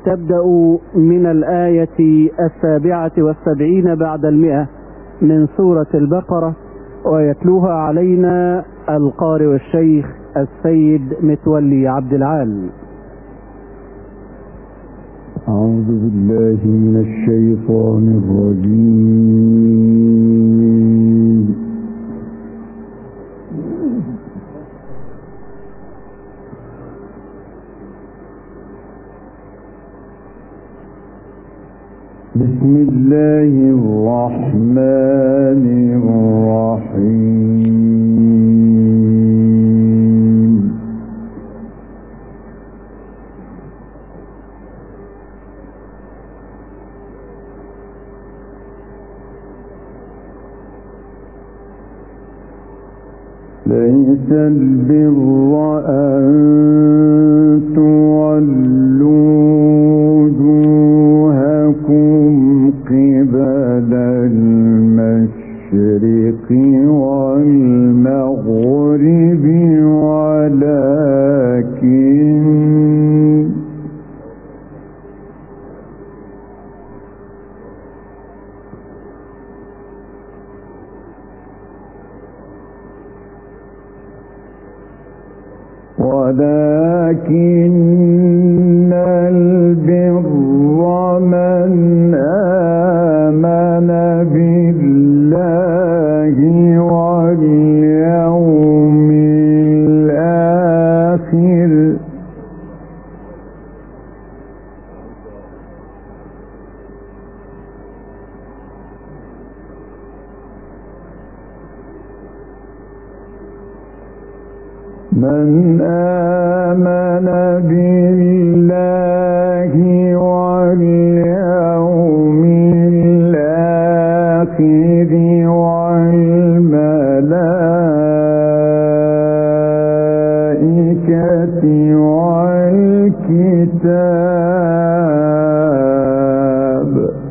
تبدأ من الآية 77 بعد 100 من سورة البقرة، ويتلوها علينا القارئ والشيخ السيد متولي عبد العال. أعوذ بالله من الشيطان الرجيم. بسم الله الرحمن الرحيم. ليس البر أن تولوا وجوهكم قبل المشرق والمغرب ولكن البر من آمن بالله واليوم الآخر من آمن بالله واليوم الآخر والملائكة والكتاب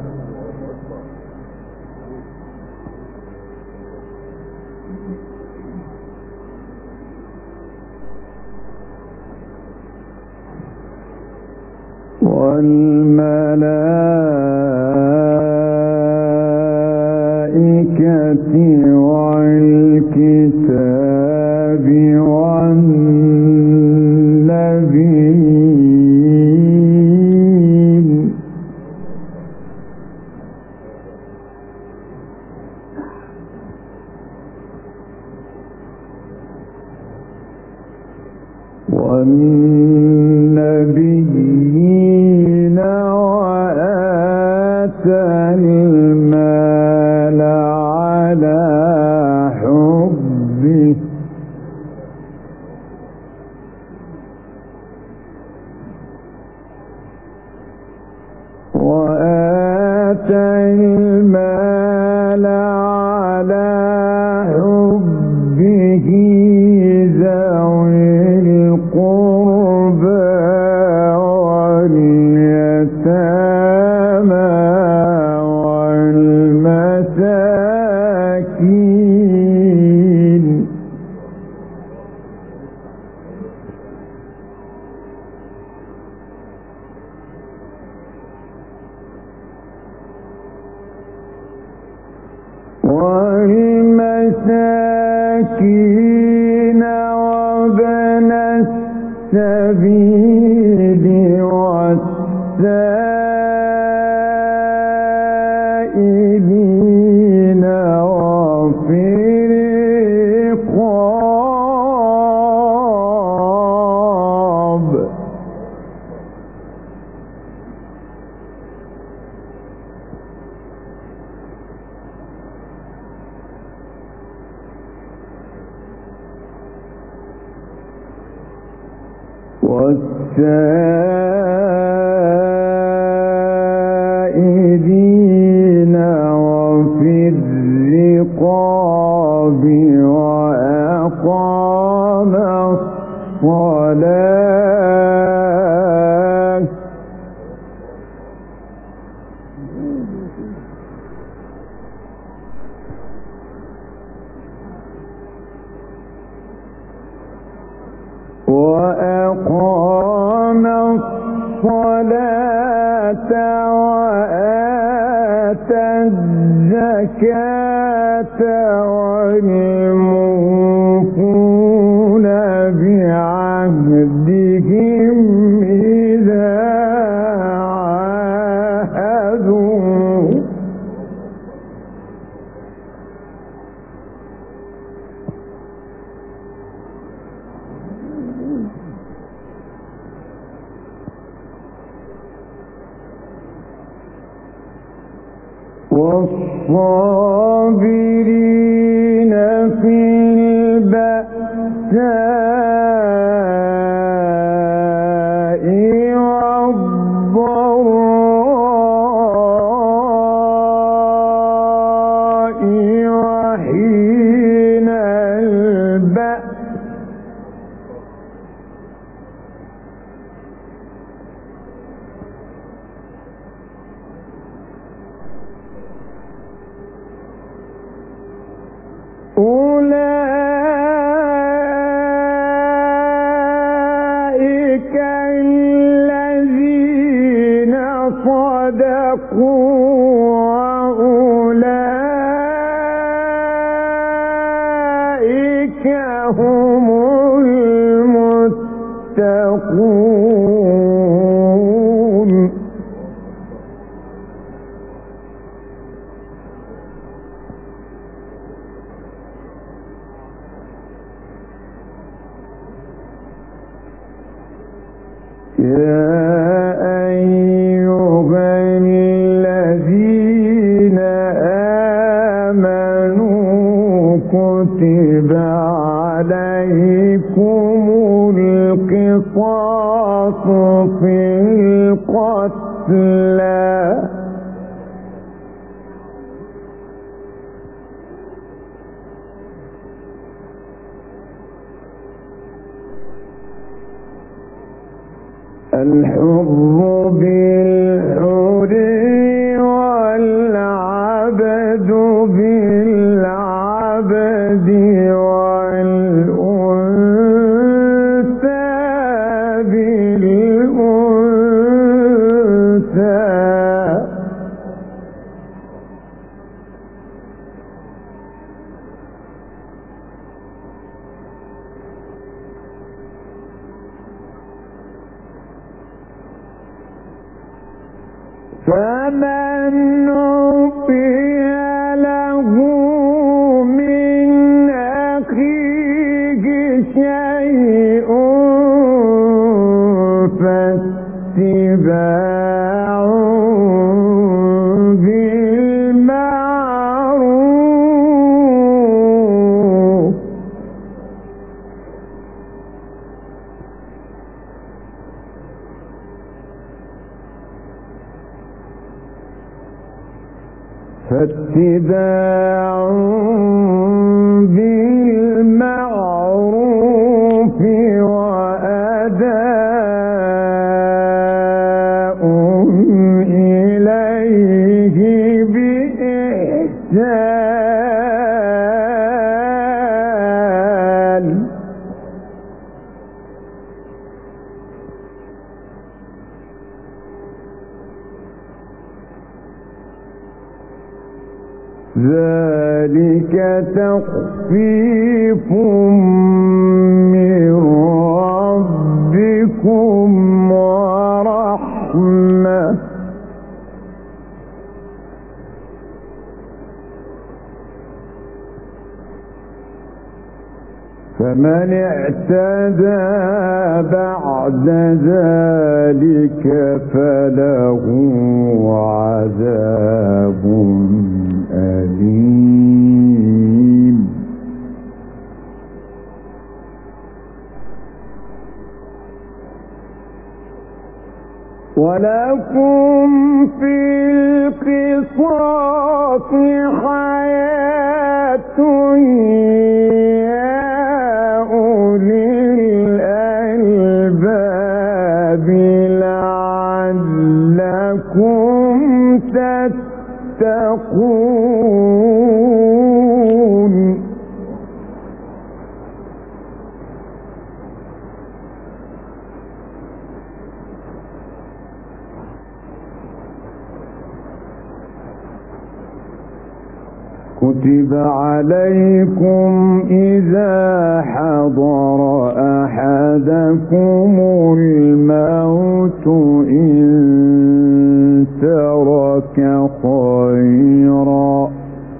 والنبيين وآتى المال على حبه ذوي القربى واليتامى والمساكين وابن السبيل والسائلين وفي الرقاب والسائلين وفي الرقاب وأقام الصلاة وأقام الصلاة الصلاة وآتى الزكاة والموفون بعهدهم إذا عاهدوا والصابرين في البأساء والضراء وحين البأس أولئك الذين صدقوا وأولئك هم المتقون يا أيها الذين آمنوا كتب عليكم القصاص في القتلى الحر بالحر والعبد بالعبد والأنثى بالأنثى فمن عُفِيَ له من أخيه شيء فاتباع بالمعروف وأداء إليه بإحسان ذلك تخفيف من ربكم ورحمة فمن اعتدى بعد ذلك فله عذاب أليم ولكم في القصاص حياة يا أولي الألباب لعلكم تتقون كتب عليكم إذا حضر أحدكم الموت إن ترك خيرا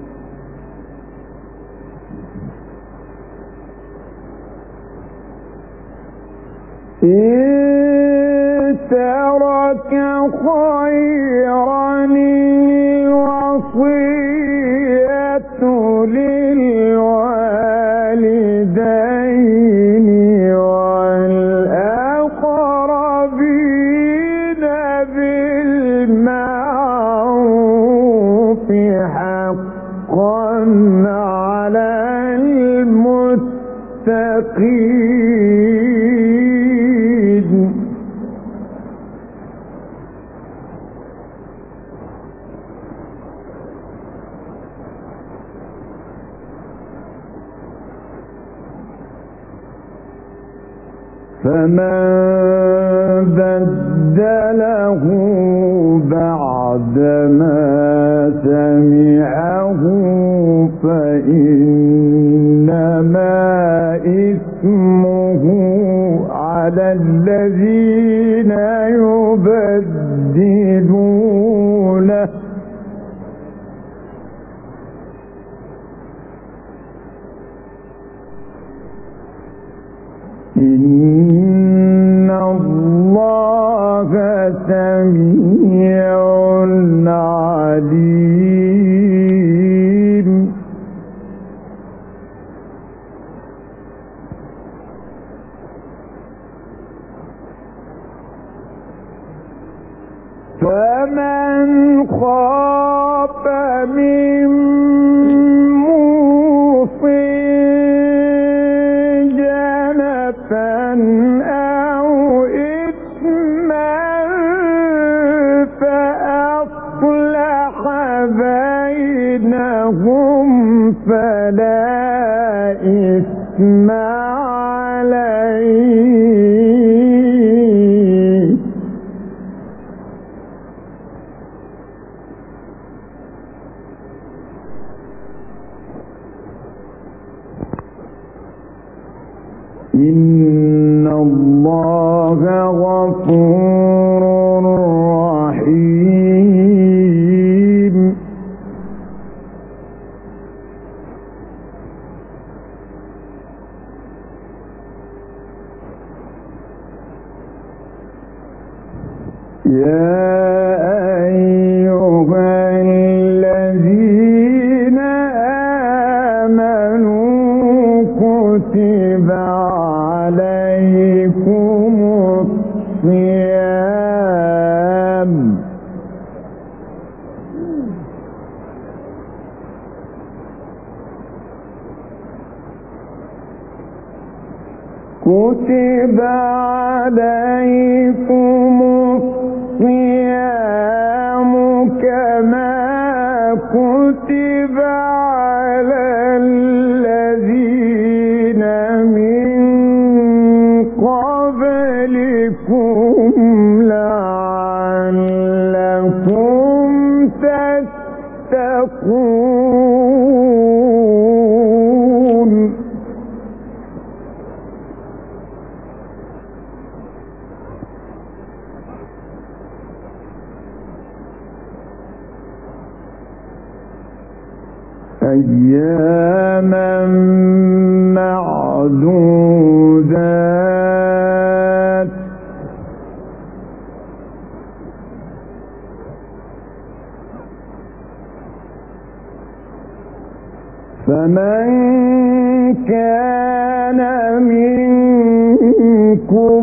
الوصية للوالدين والأقربين بالمعروف حقا على المتقين. فمن بدله بعدما سمعه فإنما إثمه على الذين يبدلونه إن الله سميع عليم. فمن خاف من موصٍ جنفا أو إثما فأصلح بينهم فلا إثم عليه. إن الله غفور رحيم. يا أيها الذين آمنوا كتب عليكم الصيام كتب عليكم الصيام كما كتب على الذين من قبلكم لعلكم تتقون. أياما معدودات فمن كان منكم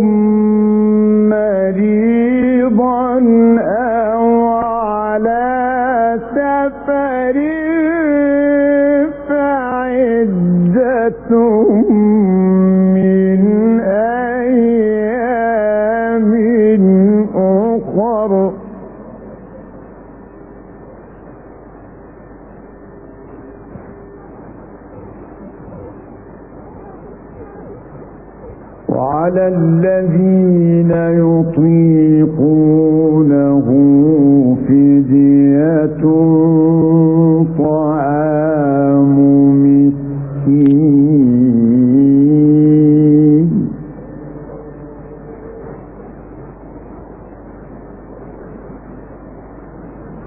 مريضا أو على سفر فعدة من أيام أخر وعلى الذين يطيقونه فدية طعام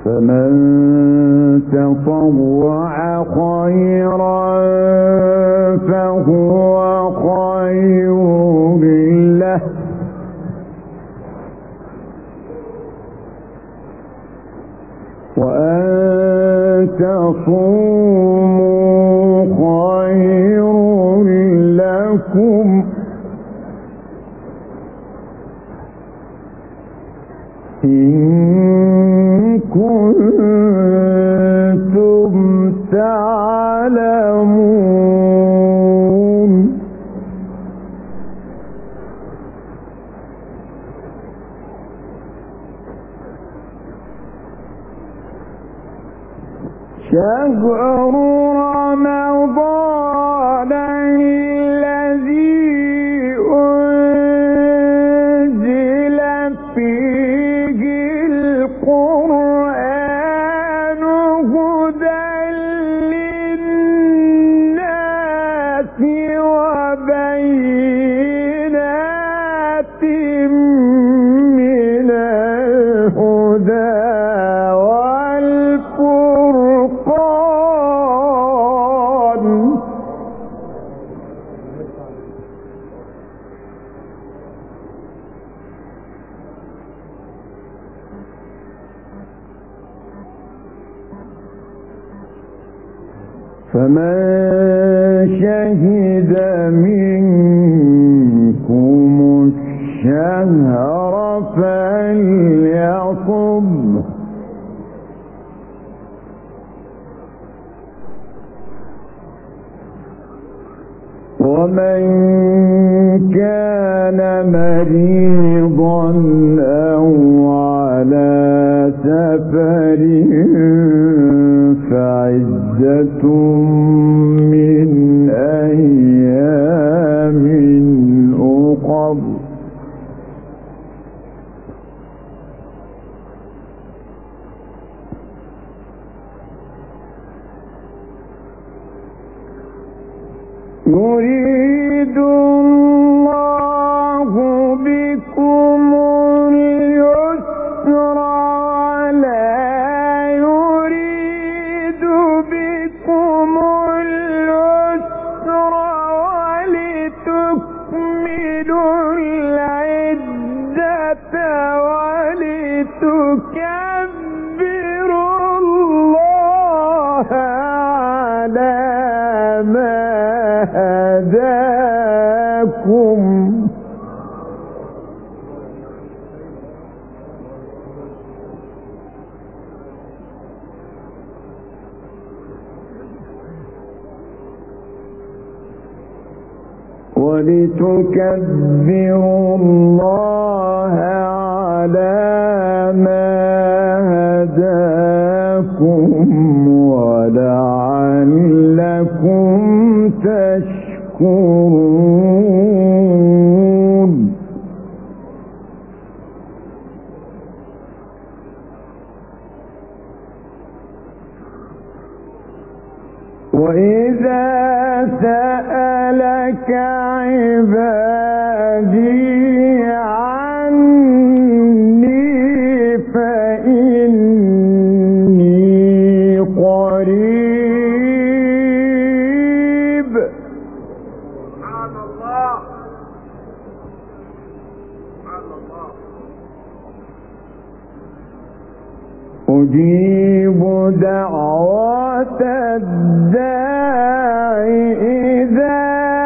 فمن تطوع خيرا فهو خير له، وأن تصوموا خير لكم إن كنتم تعلمون. شهر رمضان الذي أنزل فيه القرآن هدى للناس وبينات من الهدى فمن شهد منكم الشهر فليصم، ومن كان مريضا أو على سفر فعدة من أيام أخر. يريد الله بكم اليسر ولا يريد بكم العسر ولتكملوا العدة ولتكبروا الله على ما هداكم ولتكبروا الله على ما هداكم ولعلكم تشكرون. وإذا سألك عبادي عني فإني قريب أجيب دعوة الداعي إذا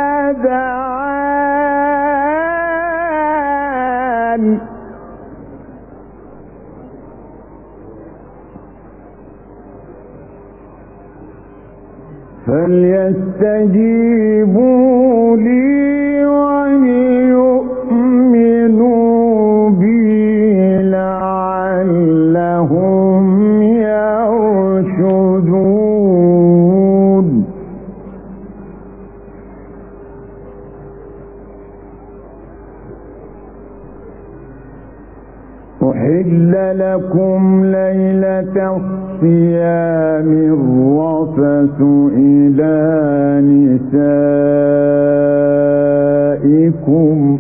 دعان فليستجيبوا لي وليؤمنوا بي لعلهم يرشدون. أحل لكم ليلة الصيام الرفث إلى نسائكم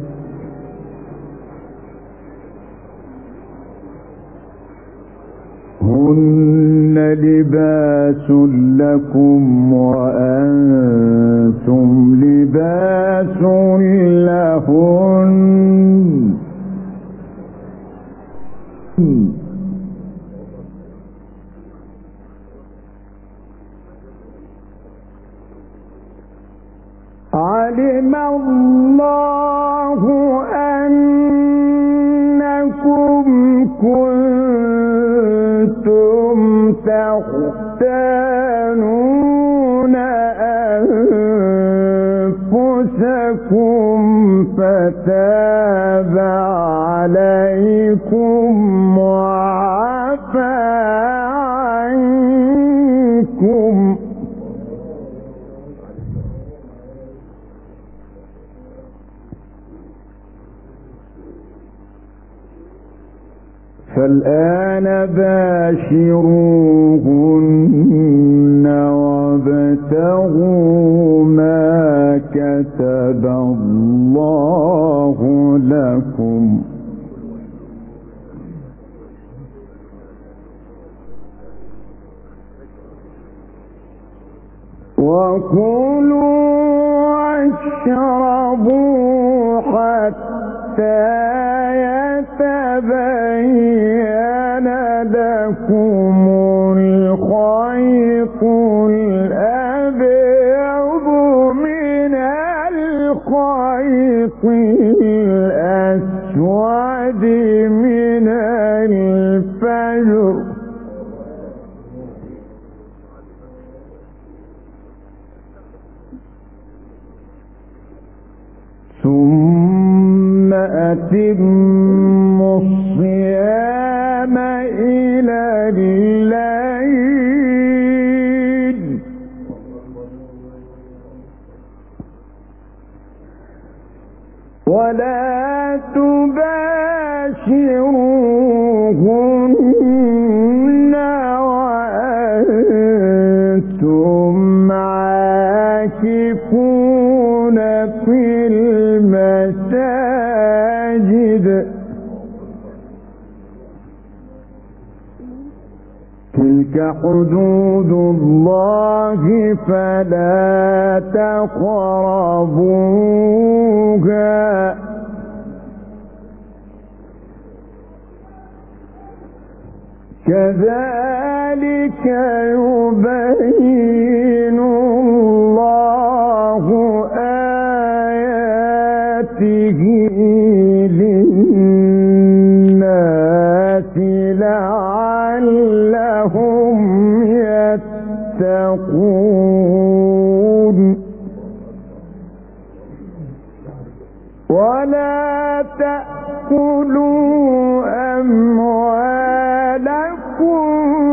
هن لباس لكم وأنتم لباس لهن علم الله أنكم كنتم تختانون أنفسكم فتاب عليكم وعفى عنكم فالآن باشروهن وابتغوا ما كتب الله لكم وكلوا واشربوا حتى يتبين لكم الخيط الأبيض من الخيط الأسود من الفجر ثم أتموا الصيام إلى الليل ولا تباشروهن وأنتم عاكفون في المساجد تلك حدود الله فلا تقربوها كذلك يبين الله آياته للناس لعلهم يتقون ولا تأكلوا أموالكم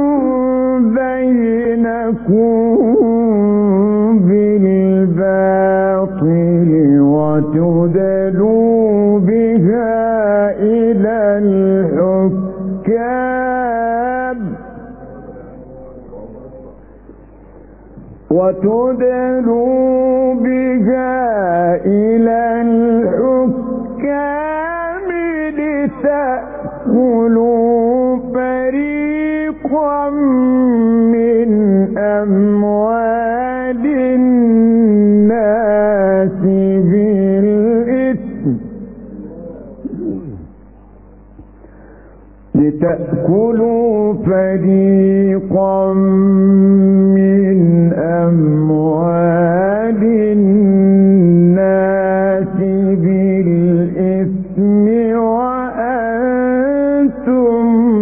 بينكم بالباطل وتدلوا بها إلى الحكام لتأكلوا فريقا من أموال الناس بالإثم لتأكلوا فريقا من أموال الناس بالإثم وأنتم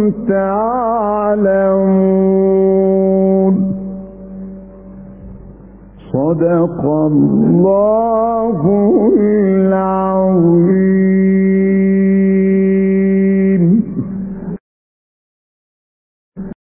تعلمون صدق الله العظيم.